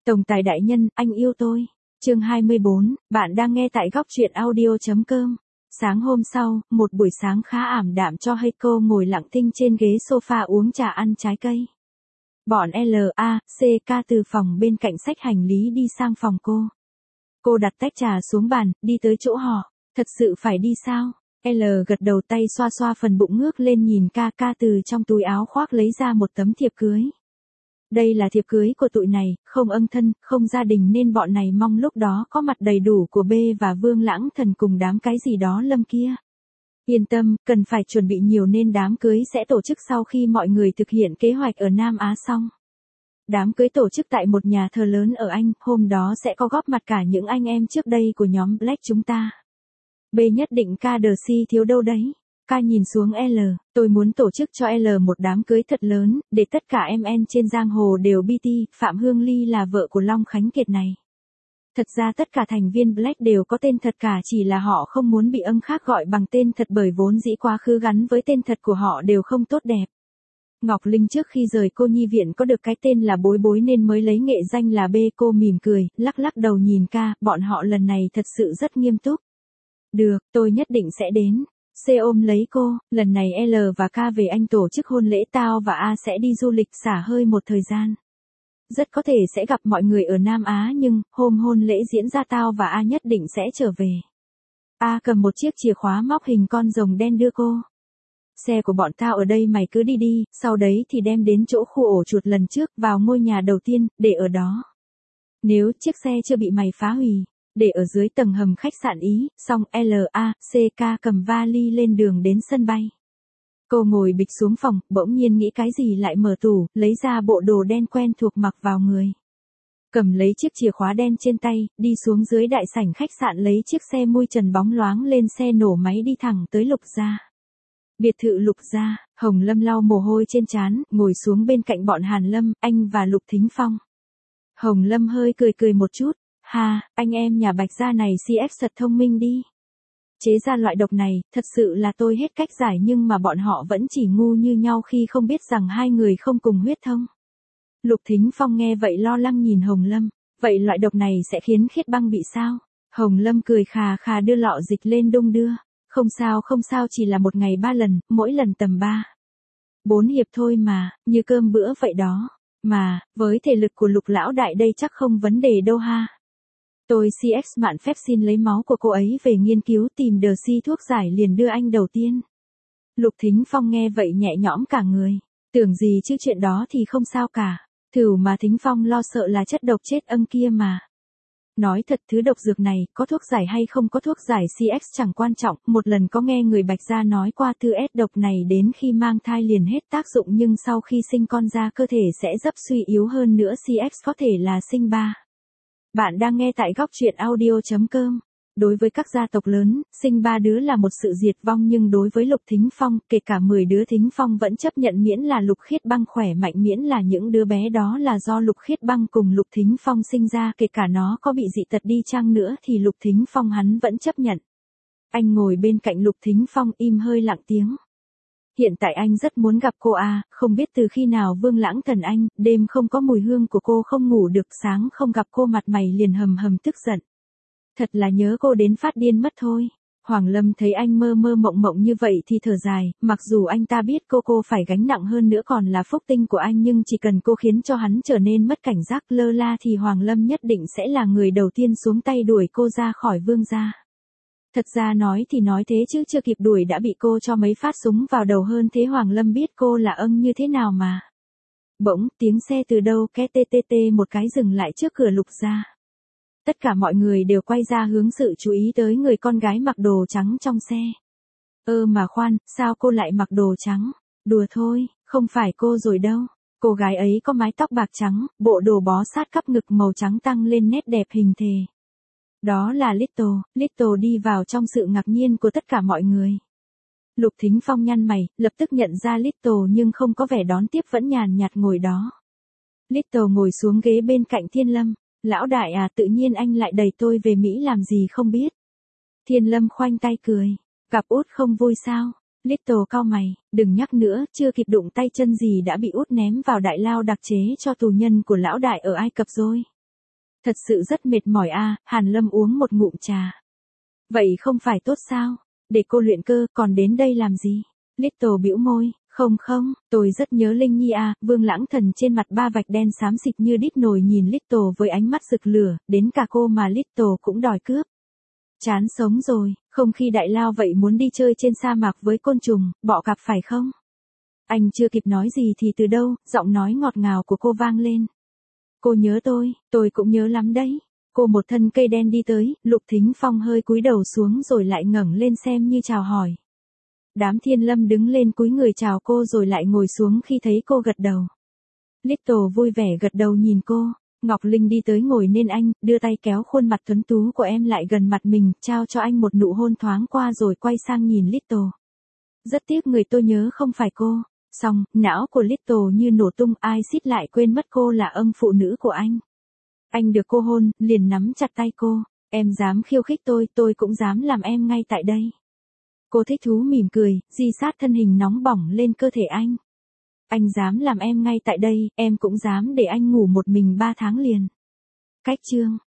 Tổng tài đại nhân, anh yêu tôi. Chương 24, bạn đang nghe tại góc truyện audio.com. Sáng hôm sau, một buổi sáng khá ảm đạm cho Heiko ngồi lặng thinh trên ghế sofa uống trà ăn trái cây. Bọn LACK từ phòng bên cạnh xách hành lý đi sang phòng cô. Cô đặt tách trà xuống bàn, đi tới chỗ họ. Thật sự phải đi sao? L gật đầu, tay xoa xoa phần bụng ngước lên nhìn ca từ trong túi áo khoác lấy ra một tấm thiệp cưới. Đây là thiệp cưới của tụi này, không ân thân, không gia đình nên bọn này mong lúc đó có mặt đầy đủ của B và Vương Lãng Thần cùng đám cái gì đó lâm kia. Yên tâm, cần phải chuẩn bị nhiều nên đám cưới sẽ tổ chức sau khi mọi người thực hiện kế hoạch ở Nam Á xong. Đám cưới tổ chức tại một nhà thờ lớn ở Anh, hôm đó sẽ có góp mặt cả những anh em trước đây của nhóm Black chúng ta. B nhất định KDC thiếu đâu đấy. Ca nhìn xuống L, tôi muốn tổ chức cho L một đám cưới thật lớn, để tất cả em trên giang hồ đều BT, Phạm Hương Ly là vợ của Long Khánh Kiệt này. Thật ra tất cả thành viên Black đều có tên thật cả, chỉ là họ không muốn bị khác gọi bằng tên thật bởi vốn dĩ quá khứ gắn với tên thật của họ đều không tốt đẹp. Ngọc Linh trước khi rời cô nhi viện có được cái tên là Bối Bối nên mới lấy nghệ danh là B. Cô mỉm cười, lắc đầu nhìn ca, bọn họ lần này thật sự rất nghiêm túc. Được, tôi nhất định sẽ đến. C ôm lấy cô, lần này L và K về Anh tổ chức hôn lễ, tao và A sẽ đi du lịch xả hơi một thời gian. Rất có thể sẽ gặp mọi người ở Nam Á nhưng, hôm hôn lễ diễn ra tao và A nhất định sẽ trở về. A cầm một chiếc chìa khóa móc hình con rồng đen đưa cô. Xe của bọn tao ở đây, mày cứ đi, sau đấy thì đem đến chỗ khu ổ chuột lần trước, vào ngôi nhà đầu tiên, để ở đó. Nếu chiếc xe chưa bị mày phá hủy, để ở dưới tầng hầm khách sạn Ý, xong LACK cầm vali lên đường đến sân bay. Cô ngồi bịch xuống phòng, bỗng nhiên nghĩ cái gì lại mở tủ, lấy ra bộ đồ đen quen thuộc mặc vào người. Cầm lấy chiếc chìa khóa đen trên tay, đi xuống dưới đại sảnh khách sạn lấy chiếc xe mui trần bóng loáng lên xe nổ máy đi thẳng tới Lục Gia. Biệt thự Lục Gia, Hồng Lâm lau mồ hôi trên trán, ngồi xuống bên cạnh bọn Hàn Lâm, anh và Lục Thính Phong. Hồng Lâm hơi cười một chút. Ha, anh em nhà Bạch Gia này CX thật thông minh đi. Chế ra loại độc này, thật sự là tôi hết cách giải nhưng mà bọn họ vẫn chỉ ngu như nhau khi không biết rằng hai người không cùng huyết thông. Lục Thính Phong nghe vậy lo lắng nhìn Hồng Lâm, vậy loại độc này sẽ khiến Khiết Băng bị sao? Hồng Lâm cười khà đưa lọ dịch lên đung đưa. Không sao, chỉ là một ngày 3 lần, mỗi lần tầm 4 hiệp thôi mà, như cơm bữa vậy đó. Mà, với thể lực của Lục lão đại đây chắc không vấn đề đâu ha. Tôi CX mạn phép xin lấy máu của cô ấy về nghiên cứu tìm đờ si thuốc giải liền đưa anh đầu tiên. Lục Thính Phong nghe vậy nhẹ nhõm cả người. Tưởng gì chứ chuyện đó thì không sao cả. Thử mà Thính Phong lo sợ là chất độc chết kia mà. Nói thật thứ độc dược này, có thuốc giải hay không có thuốc giải CX chẳng quan trọng. Một lần có nghe người Bạch Gia nói qua thứ S độc này đến khi mang thai liền hết tác dụng nhưng sau khi sinh con ra cơ thể sẽ rất suy yếu hơn nữa CX có thể là sinh 3. Bạn đang nghe tại góc truyện audio.com. Đối với các gia tộc lớn, sinh 3 đứa là một sự diệt vong nhưng đối với Lục Thính Phong, kể cả 10 đứa Thính Phong vẫn chấp nhận miễn là Lục Khiết Băng khỏe mạnh, miễn là những đứa bé đó là do Lục Khiết Băng cùng Lục Thính Phong sinh ra, kể cả nó có bị dị tật đi chăng nữa thì Lục Thính Phong hắn vẫn chấp nhận. Anh ngồi bên cạnh Lục Thính Phong im hơi lặng tiếng. Hiện tại anh rất muốn gặp cô không biết từ khi nào Vương Lãng Thần anh, đêm không có mùi hương của cô không ngủ được, sáng không gặp cô mặt mày liền hầm tức giận. Thật là nhớ cô đến phát điên mất thôi. Hoàng Lâm thấy anh mơ mộng như vậy thì thở dài, mặc dù anh ta biết cô phải gánh nặng hơn nữa còn là phúc tinh của anh nhưng chỉ cần cô khiến cho hắn trở nên mất cảnh giác lơ la thì Hoàng Lâm nhất định sẽ là người đầu tiên xuống tay đuổi cô ra khỏi Vương gia. Thật ra nói thì nói thế chứ chưa kịp đuổi đã bị cô cho mấy phát súng vào đầu, hơn thế Hoàng Lâm biết cô là như thế nào mà. Bỗng, tiếng xe từ đâu ke một cái dừng lại trước cửa Lục gia. Tất cả mọi người đều quay ra hướng sự chú ý tới người con gái mặc đồ trắng trong xe. Mà khoan, sao cô lại mặc đồ trắng? Đùa thôi, không phải cô rồi đâu. Cô gái ấy có mái tóc bạc trắng, bộ đồ bó sát cắp ngực màu trắng tăng lên nét đẹp hình thề. Đó là Little đi vào trong sự ngạc nhiên của tất cả mọi người. Lục Thính Phong nhăn mày, lập tức nhận ra Little nhưng không có vẻ đón tiếp, vẫn nhàn nhạt ngồi đó. Little ngồi xuống ghế bên cạnh Thiên Lâm. Lão đại tự nhiên anh lại đẩy tôi về Mỹ làm gì không biết. Thiên Lâm khoanh tay cười. Gặp Út không vui sao? Little cau mày, đừng nhắc nữa, chưa kịp đụng tay chân gì đã bị Út ném vào đại lao đặc chế cho tù nhân của lão đại ở Ai Cập rồi. Thật sự rất mệt mỏi a, Hàn Lâm uống một ngụm trà. Vậy không phải tốt sao? Để cô luyện cơ, còn đến đây làm gì? Little bĩu môi, không, tôi rất nhớ Linh Nhi à, Vương Lãng Thần trên mặt ba vạch đen xám xịt như đít nồi nhìn Little với ánh mắt rực lửa, đến cả cô mà Little cũng đòi cướp. Chán sống rồi, không khi đại lao vậy muốn đi chơi trên sa mạc với côn trùng, bọ cạp phải không? Anh chưa kịp nói gì thì từ đâu, giọng nói ngọt ngào của cô vang lên. Cô nhớ tôi cũng nhớ lắm đấy. Cô một thân cây đen đi tới, Lục Thính Phong hơi cúi đầu xuống rồi lại ngẩng lên xem như chào hỏi. Đám Thiên Lâm đứng lên cúi người chào cô rồi lại ngồi xuống khi thấy cô gật đầu. Little vui vẻ gật đầu nhìn cô. Ngọc Linh đi tới ngồi nên anh, đưa tay kéo khuôn mặt tuấn tú của em lại gần mặt mình, trao cho anh một nụ hôn thoáng qua rồi quay sang nhìn Little. Rất tiếc người tôi nhớ không phải cô. Xong, não của Little như nổ tung, ai xít lại quên mất cô là ân phụ nữ của anh. Anh được cô hôn, liền nắm chặt tay cô. Em dám khiêu khích tôi cũng dám làm em ngay tại đây. Cô thích thú mỉm cười, di sát thân hình nóng bỏng lên cơ thể anh. Anh dám làm em ngay tại đây, em cũng dám để anh ngủ một mình 3 tháng liền. Cách chương